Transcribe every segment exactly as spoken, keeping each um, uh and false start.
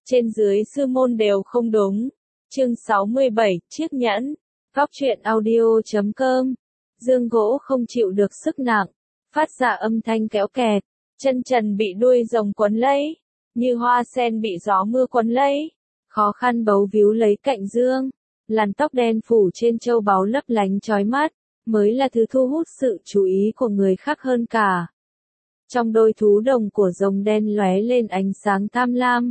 trên dưới sư môn đều không đúng. Chương sáu mươi bảy, chiếc nhẫn. Góc truyện audio chấm com. Dương gỗ không chịu được sức nặng, phát ra âm thanh kéo kẹt, chân trần bị đuôi rồng quấn lấy, như hoa sen bị gió mưa quấn lấy, khó khăn bấu víu lấy cạnh dương, làn tóc đen phủ trên châu báu lấp lánh chói mắt, mới là thứ thu hút sự chú ý của người khác hơn cả. Trong đôi thú đồng của rồng đen lóe lên ánh sáng tham lam.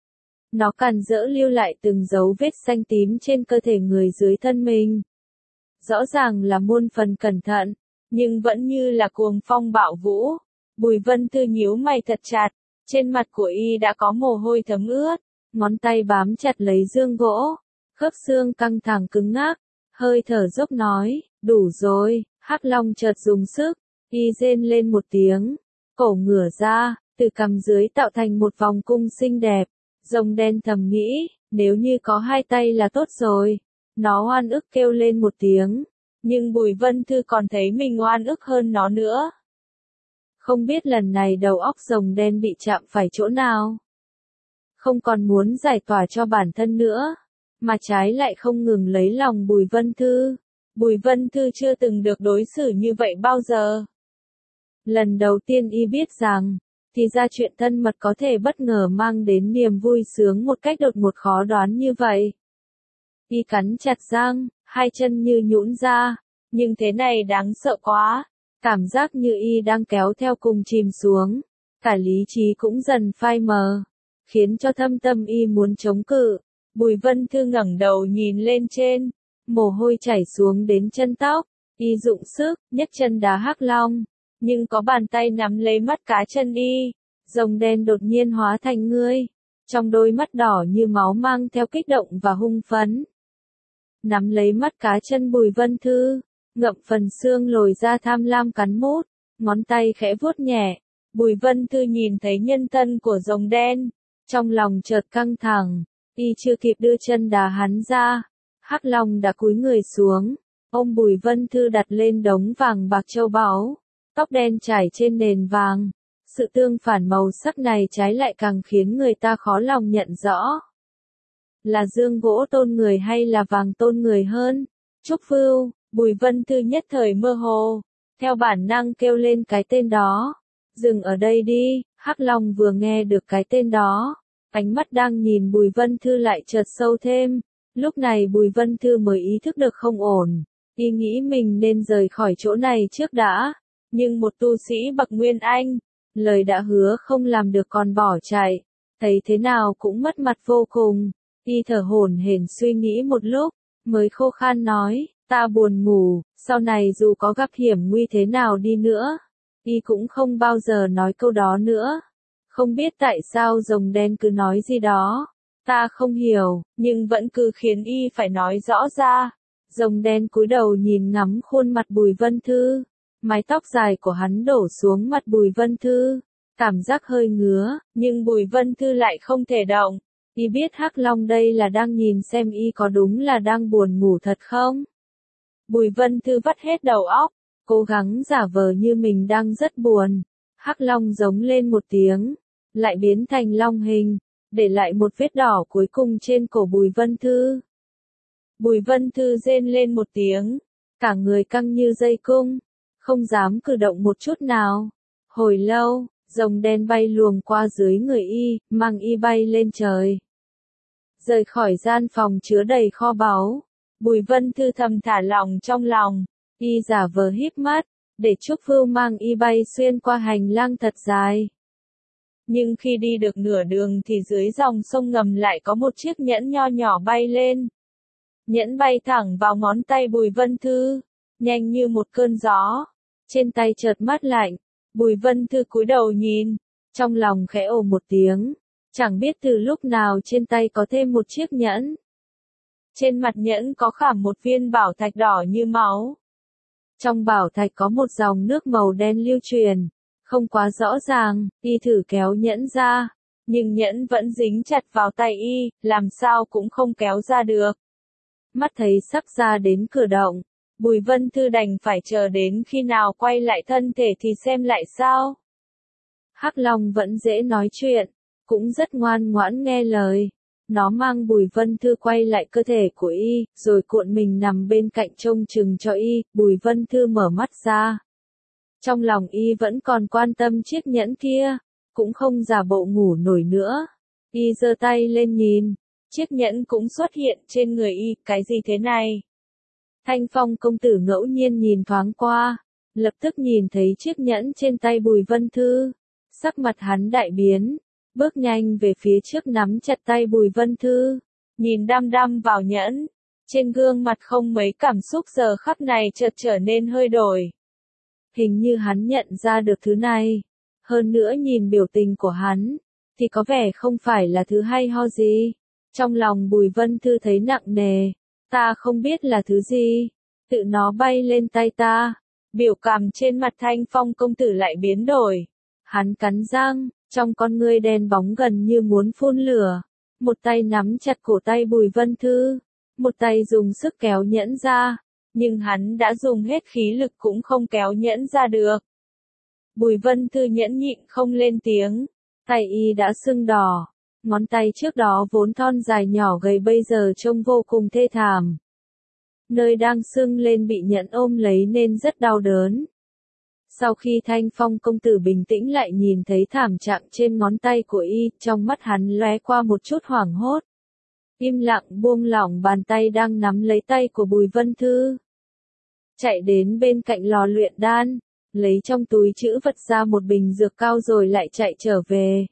Nó càn rỡ lưu lại từng dấu vết xanh tím trên cơ thể người dưới thân mình. Rõ ràng là muôn phần cẩn thận, nhưng vẫn như là cuồng phong bạo vũ. Bùi Vân Thư nhíu mày thật chặt, trên mặt của y đã có mồ hôi thấm ướt, ngón tay bám chặt lấy dương gỗ, khớp xương căng thẳng cứng ngắc, hơi thở dốc nói, đủ rồi. Hắc Long chợt dùng sức, y rên lên một tiếng, cổ ngửa ra, từ cằm dưới tạo thành một vòng cung xinh đẹp. Rồng đen thầm nghĩ, nếu như có hai tay là tốt rồi. Nó oan ức kêu lên một tiếng, nhưng Bùi Vân Thư còn thấy mình oan ức hơn nó nữa. Không biết lần này đầu óc rồng đen bị chạm phải chỗ nào. Không còn muốn giải tỏa cho bản thân nữa, mà trái lại không ngừng lấy lòng Bùi Vân Thư. Bùi Vân Thư chưa từng được đối xử như vậy bao giờ. Lần đầu tiên y biết rằng, thì ra chuyện thân mật có thể bất ngờ mang đến niềm vui sướng một cách đột ngột khó đoán như vậy. Y cắn chặt răng, hai chân như nhũn ra, nhưng thế này đáng sợ quá, cảm giác như y đang kéo theo cùng chìm xuống, cả lý trí cũng dần phai mờ, khiến cho thâm tâm y muốn chống cự. Bùi Vân Thư ngẩng đầu nhìn lên trên, mồ hôi chảy xuống đến chân tóc, y dụng sức, nhấc chân đá Hắc Long. Nhưng có bàn tay nắm lấy mắt cá chân y, rồng đen đột nhiên hóa thành ngươi, trong đôi mắt đỏ như máu mang theo kích động và hung phấn. Nắm lấy mắt cá chân Bùi Vân Thư, ngậm phần xương lồi ra tham lam cắn mút, ngón tay khẽ vuốt nhẹ. Bùi Vân Thư nhìn thấy nhân thân của rồng đen, trong lòng chợt căng thẳng, y chưa kịp đưa chân đá hắn ra, Hắc Long đã cúi người xuống, ôm Bùi Vân Thư đặt lên đống vàng bạc châu báu. Tóc đen trải trên nền vàng, sự tương phản màu sắc này trái lại càng khiến người ta khó lòng nhận rõ. Là dương gỗ tôn người hay là vàng tôn người hơn? Trúc Vưu, Bùi Vân Thư nhất thời mơ hồ, theo bản năng kêu lên cái tên đó. Dừng ở đây đi. Hắc Long vừa nghe được cái tên đó, ánh mắt đang nhìn Bùi Vân Thư lại chợt sâu thêm. Lúc này Bùi Vân Thư mới ý thức được không ổn, y nghĩ mình nên rời khỏi chỗ này trước đã. Nhưng một tu sĩ bậc Nguyên Anh, lời đã hứa không làm được còn bỏ chạy, thấy thế nào cũng mất mặt vô cùng. Y thở hổn hển suy nghĩ một lúc, mới khô khan nói, ta buồn ngủ, sau này dù có gặp hiểm nguy thế nào đi nữa, y cũng không bao giờ nói câu đó nữa. Không biết tại sao rồng đen cứ nói gì đó, ta không hiểu, nhưng vẫn cứ khiến y phải nói rõ ra. Rồng đen cúi đầu nhìn ngắm khuôn mặt Bùi Vân Thư. Mái tóc dài của hắn đổ xuống mặt Bùi Vân Thư, cảm giác hơi ngứa, nhưng Bùi Vân Thư lại không thể động. Y biết Hắc Long đây là đang nhìn xem y có đúng là đang buồn ngủ thật không. Bùi Vân Thư vắt hết đầu óc, cố gắng giả vờ như mình đang rất buồn. Hắc Long giống lên một tiếng, lại biến thành long hình, để lại một vết đỏ cuối cùng trên cổ Bùi Vân Thư. Bùi Vân Thư rên lên một tiếng, cả người căng như dây cung, không dám cử động một chút nào. Hồi lâu, rồng đen bay luồng qua dưới người y, mang y bay lên trời. Rời khỏi gian phòng chứa đầy kho báu, Bùi Vân Thư thầm thả lỏng trong lòng, y giả vờ híp mắt, để Trúc Vưu mang y bay xuyên qua hành lang thật dài. Nhưng khi đi được nửa đường thì dưới dòng sông ngầm lại có một chiếc nhẫn nho nhỏ bay lên. Nhẫn bay thẳng vào ngón tay Bùi Vân Thư, nhanh như một cơn gió. Trên tay chợt mát lạnh, Bùi Vân Thư cúi đầu nhìn, trong lòng khẽ ồ một tiếng, chẳng biết từ lúc nào trên tay có thêm một chiếc nhẫn. Trên mặt nhẫn có khảm một viên bảo thạch đỏ như máu. Trong bảo thạch có một dòng nước màu đen lưu truyền, không quá rõ ràng. Y thử kéo nhẫn ra, nhưng nhẫn vẫn dính chặt vào tay y, làm sao cũng không kéo ra được. Mắt thấy sắp ra đến cửa động, Bùi Vân Thư đành phải chờ đến khi nào quay lại thân thể thì xem lại sao. Hắc Long vẫn dễ nói chuyện, cũng rất ngoan ngoãn nghe lời. Nó mang Bùi Vân Thư quay lại cơ thể của y, rồi cuộn mình nằm bên cạnh trông chừng cho y. Bùi Vân Thư mở mắt ra. Trong lòng y vẫn còn quan tâm chiếc nhẫn kia, cũng không giả bộ ngủ nổi nữa. Y giơ tay lên nhìn, chiếc nhẫn cũng xuất hiện trên người y. Cái gì thế này? Thanh Phong công tử ngẫu nhiên nhìn thoáng qua, lập tức nhìn thấy chiếc nhẫn trên tay Bùi Vân Thư. Sắc mặt hắn đại biến, bước nhanh về phía trước nắm chặt tay Bùi Vân Thư, nhìn đăm đăm vào nhẫn. Trên gương mặt không mấy cảm xúc giờ khắc này chợt trở nên hơi đổi. Hình như hắn nhận ra được thứ này. Hơn nữa nhìn biểu tình của hắn, thì có vẻ không phải là thứ hay ho gì. Trong lòng Bùi Vân Thư thấy nặng nề. Ta không biết là thứ gì. Tự nó bay lên tay ta. Biểu cảm trên mặt Thanh Phong công tử lại biến đổi. Hắn cắn răng, trong con ngươi đen bóng gần như muốn phun lửa. Một tay nắm chặt cổ tay Bùi Vân Thư. Một tay dùng sức kéo nhẫn ra. Nhưng hắn đã dùng hết khí lực cũng không kéo nhẫn ra được. Bùi Vân Thư nhẫn nhịn không lên tiếng. Tay y đã sưng đỏ. Ngón tay trước đó vốn thon dài nhỏ gầy bây giờ trông vô cùng thê thảm. Nơi đang sưng lên bị nhẫn ôm lấy nên rất đau đớn. Sau khi Thanh Phong công tử bình tĩnh lại nhìn thấy thảm trạng trên ngón tay của y, trong mắt hắn lóe qua một chút hoảng hốt. Im lặng buông lỏng bàn tay đang nắm lấy tay của Bùi Vân Thư. Chạy đến bên cạnh lò luyện đan, lấy trong túi trữ vật ra một bình dược cao rồi lại chạy trở về.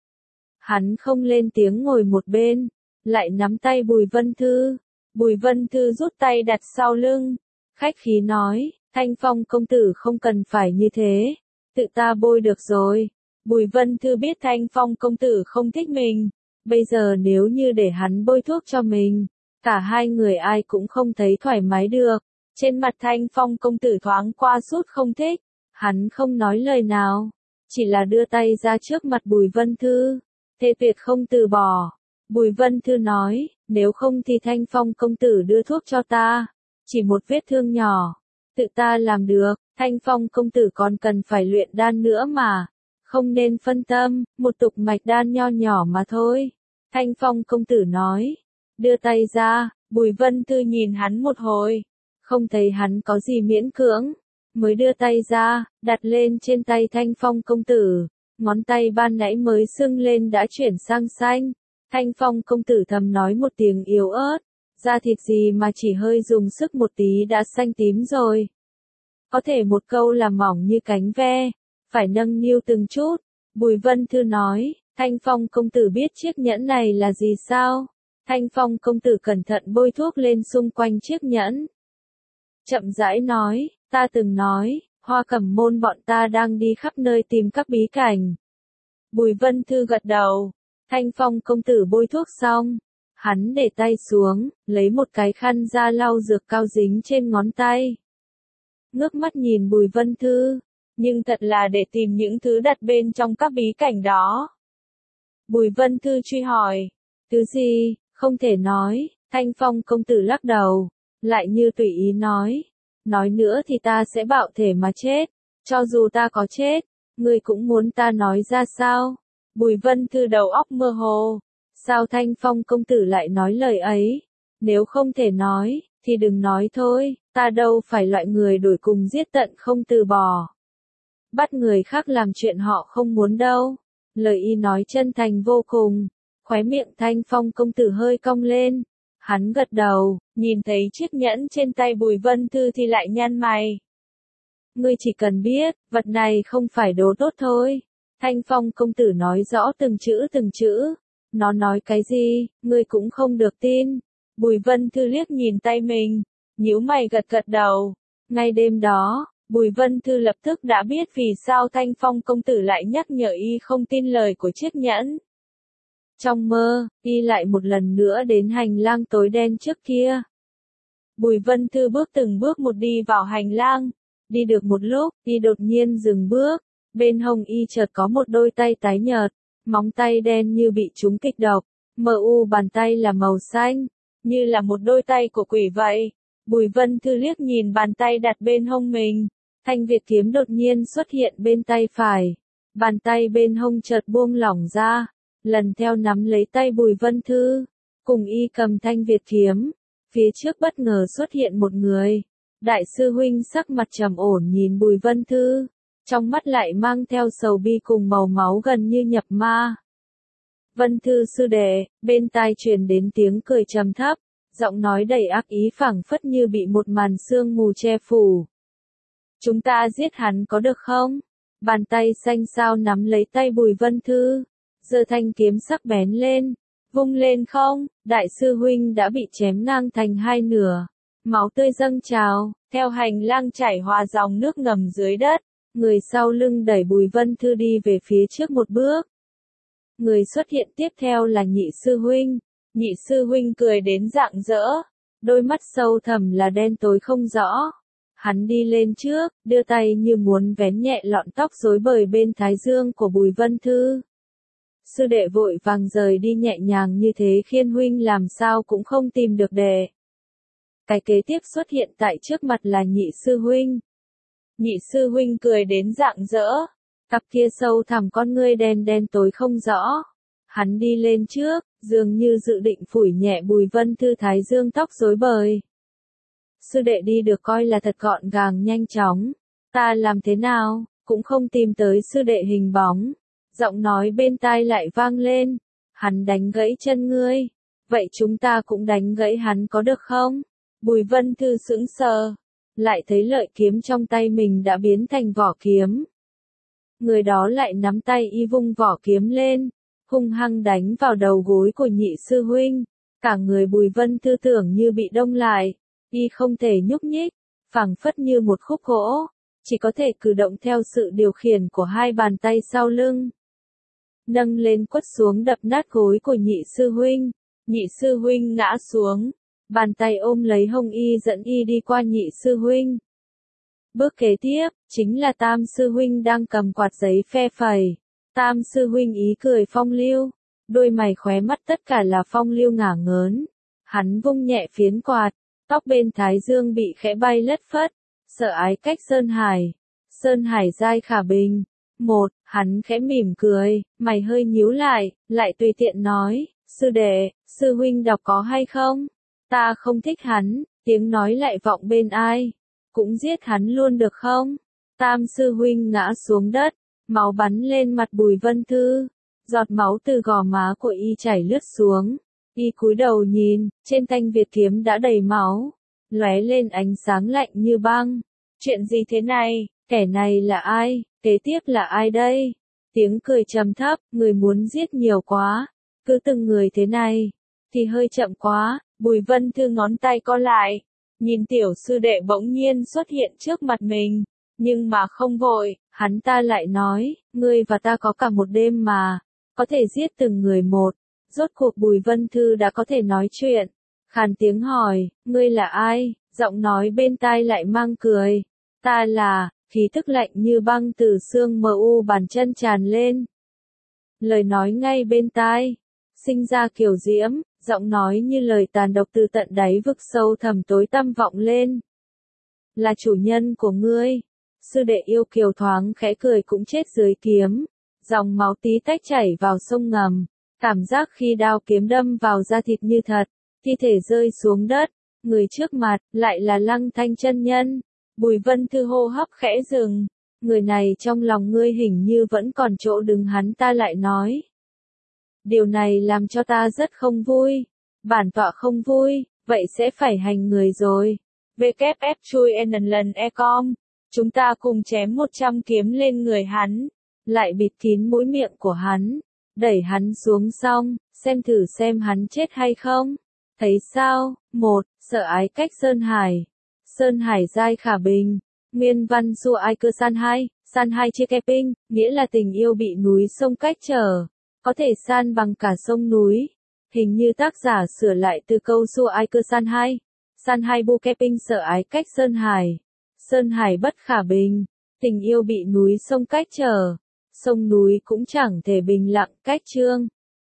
Hắn không lên tiếng ngồi một bên, lại nắm tay Bùi Vân Thư. Bùi Vân Thư rút tay đặt sau lưng, khách khí nói, Thanh Phong công tử không cần phải như thế, tự ta bôi được rồi. Bùi Vân Thư biết Thanh Phong công tử không thích mình, bây giờ nếu như để hắn bôi thuốc cho mình, cả hai người ai cũng không thấy thoải mái được. Trên mặt Thanh Phong công tử thoáng qua sút không thích, hắn không nói lời nào, chỉ là đưa tay ra trước mặt Bùi Vân Thư, thề tuyệt không từ bỏ. Bùi Vân Thư nói, nếu không thì Thanh Phong công tử đưa thuốc cho ta, chỉ một vết thương nhỏ, tự ta làm được. Thanh Phong công tử còn cần phải luyện đan nữa mà, không nên phân tâm, một tục mạch đan nho nhỏ mà thôi. Thanh Phong công tử nói, đưa tay ra. Bùi Vân Thư nhìn hắn một hồi, không thấy hắn có gì miễn cưỡng, mới đưa tay ra, đặt lên trên tay Thanh Phong công tử. Ngón tay ban nãy mới sưng lên đã chuyển sang xanh. Thanh Phong công tử thầm nói một tiếng yếu ớt, da thịt gì mà chỉ hơi dùng sức một tí đã xanh tím rồi. Có thể một câu là mỏng như cánh ve, phải nâng niu từng chút. Bùi Vân Thư nói, Thanh Phong công tử biết chiếc nhẫn này là gì sao? Thanh Phong công tử cẩn thận bôi thuốc lên xung quanh chiếc nhẫn. Chậm rãi nói, ta từng nói, Hoa Cẩm môn bọn ta đang đi khắp nơi tìm các bí cảnh. Bùi Vân Thư gật đầu. Thanh Phong công tử bôi thuốc xong, hắn để tay xuống, lấy một cái khăn ra lau dược cao dính trên ngón tay. Ngước mắt nhìn Bùi Vân Thư, nhưng thật là để tìm những thứ đặt bên trong các bí cảnh đó. Bùi Vân Thư truy hỏi, thứ gì, không thể nói. Thanh Phong công tử lắc đầu, lại như tùy ý nói, nói nữa thì ta sẽ bạo thể mà chết, cho dù ta có chết, ngươi cũng muốn ta nói ra sao? Bùi Vân Thư đầu óc mơ hồ, sao Thanh Phong công tử lại nói lời ấy? Nếu không thể nói, thì đừng nói thôi, ta đâu phải loại người đuổi cùng giết tận không từ bỏ. Bắt người khác làm chuyện họ không muốn đâu. Lời y nói chân thành vô cùng, khóe miệng Thanh Phong công tử hơi cong lên. Hắn gật đầu, nhìn thấy chiếc nhẫn trên tay Bùi Vân Thư thì lại nhăn mày. Ngươi chỉ cần biết, vật này không phải đồ tốt thôi. Thanh Phong công tử nói rõ từng chữ từng chữ. Nó nói cái gì, ngươi cũng không được tin. Bùi Vân Thư liếc nhìn tay mình, nhíu mày gật gật đầu. Ngay đêm đó, Bùi Vân Thư lập tức đã biết vì sao Thanh Phong công tử lại nhắc nhở y không tin lời của chiếc nhẫn. Trong mơ, y lại một lần nữa đến hành lang tối đen trước kia. Bùi Vân Thư bước từng bước một đi vào hành lang. Đi được một lúc, y đột nhiên dừng bước. Bên hông y chợt có một đôi tay tái nhợt, móng tay đen như bị trúng kịch độc. Mờ u bàn tay là màu xanh, như là một đôi tay của quỷ vậy. Bùi Vân Thư liếc nhìn bàn tay đặt bên hông mình. Thanh Việt kiếm đột nhiên xuất hiện bên tay phải. Bàn tay bên hông chợt buông lỏng ra. lần theo nắm lấy tay Bùi Vân Thư, cùng y cầm thanh Việt kiếm. Phía trước bất ngờ xuất hiện một người. Đại sư huynh sắc mặt trầm ổn nhìn Bùi Vân Thư, trong mắt lại mang theo sầu bi cùng màu máu gần như nhập ma. Vân Thư sư đệ, bên tai truyền đến tiếng cười trầm thấp, giọng nói đầy ác ý phảng phất như bị một màn sương mù che phủ. Chúng ta giết hắn có được không? Bàn tay xanh xao nắm lấy tay Bùi Vân Thư, giơ thanh kiếm sắc bén lên, vung lên không, đại sư huynh đã bị chém ngang thành hai nửa, máu tươi dâng trào, theo hành lang chảy hòa dòng nước ngầm dưới đất, người sau lưng đẩy Bùi Vân Thư đi về phía trước một bước. Người xuất hiện tiếp theo là nhị sư huynh, nhị sư huynh cười đến rạng rỡ, đôi mắt sâu thẳm là đen tối không rõ. Hắn đi lên trước, đưa tay như muốn vén nhẹ lọn tóc rối bời bên thái dương của Bùi Vân Thư. Sư đệ vội vàng rời đi nhẹ nhàng như thế khiến huynh làm sao cũng không tìm được đệ. Cái kế tiếp xuất hiện tại trước mặt là nhị sư huynh. Nhị sư huynh cười đến rạng rỡ, cặp kia sâu thẳm con ngươi đen đen tối không rõ. Hắn đi lên trước, dường như dự định phủi nhẹ Bùi Vân Thư thái dương tóc rối bời. Sư đệ đi được coi là thật gọn gàng nhanh chóng, ta làm thế nào, cũng không tìm tới sư đệ hình bóng. Giọng nói bên tai lại vang lên, hắn đánh gãy chân ngươi, vậy chúng ta cũng đánh gãy hắn có được không? Bùi Vân Thư sững sờ, lại thấy lợi kiếm trong tay mình đã biến thành vỏ kiếm. Người đó lại nắm tay y vung vỏ kiếm lên, hung hăng đánh vào đầu gối của nhị sư huynh, cả người Bùi Vân Thư tưởng như bị đông lại, y không thể nhúc nhích, phảng phất như một khúc gỗ, chỉ có thể cử động theo sự điều khiển của hai bàn tay sau lưng. Nâng lên quất xuống đập nát gối của nhị sư huynh, nhị sư huynh ngã xuống, bàn tay ôm lấy hông y dẫn y đi qua nhị sư huynh. Bước kế tiếp, chính là tam sư huynh đang cầm quạt giấy phe phẩy, tam sư huynh ý cười phong lưu, đôi mày khóe mắt tất cả là phong lưu ngả ngớn, hắn vung nhẹ phiến quạt, tóc bên thái dương bị khẽ bay lất phất, sợ ái cách Sơn Hải, Sơn Hải giai khả bình. Một, hắn khẽ mỉm cười, mày hơi nhíu lại, lại tùy tiện nói, sư đệ, sư huynh đọc có hay không? Ta không thích hắn, tiếng nói lại vọng bên ai, cũng giết hắn luôn được không? Tam sư huynh ngã xuống đất, máu bắn lên mặt Bùi Vân Thư, giọt máu từ gò má của y chảy lướt xuống, y cúi đầu nhìn, trên thanh Việt kiếm đã đầy máu, lóe lên ánh sáng lạnh như băng. Chuyện gì thế này, kẻ này là ai? Kế tiếp là ai đây? Tiếng cười trầm thấp, người muốn giết nhiều quá, cứ từng người thế này, thì hơi chậm quá. Bùi Vân Thư ngón tay co lại, nhìn tiểu sư đệ bỗng nhiên xuất hiện trước mặt mình, nhưng mà không vội, hắn ta lại nói, ngươi và ta có cả một đêm mà, có thể giết từng người một. Rốt cuộc Bùi Vân Thư đã có thể nói chuyện, khàn tiếng hỏi, ngươi là ai? Giọng nói bên tai lại mang cười, ta là, khí tức lạnh như băng từ xương mờ u bàn chân tràn lên. Lời nói ngay bên tai, sinh ra kiều diễm, giọng nói như lời tàn độc từ tận đáy vực sâu thẳm tối tăm vọng lên. Là chủ nhân của ngươi. Sư đệ yêu kiều thoáng khẽ cười cũng chết dưới kiếm, dòng máu tí tách chảy vào sông ngầm, cảm giác khi đao kiếm đâm vào da thịt như thật, thi thể rơi xuống đất, người trước mặt lại là Lăng Thanh chân nhân. Bùi Vân Thư hô hấp khẽ dừng, người này trong lòng ngươi hình như vẫn còn chỗ đứng. Hắn ta lại nói, điều này làm cho ta rất không vui, bản tọa không vui, vậy sẽ phải hành người rồi. vê kép ép chui n lần e com, chúng ta cùng chém một trăm kiếm lên người hắn, lại bịt kín mũi miệng của hắn, đẩy hắn xuống xong, xem thử xem hắn chết hay không. Thấy sao? Một, sợ ái cách Sơn Hải. Sơn Hải giai khả bình, nguyên văn su ai cơ san hai, san hai chia keping, nghĩa là tình yêu bị núi sông cách trở, có thể san bằng cả sông núi. Hình như tác giả sửa lại từ câu su ai cơ san hai, san hai bu keping sợ ái cách Sơn Hải. Sơn Hải bất khả bình, tình yêu bị núi sông cách trở, sông núi cũng chẳng thể bình lặng cách trương.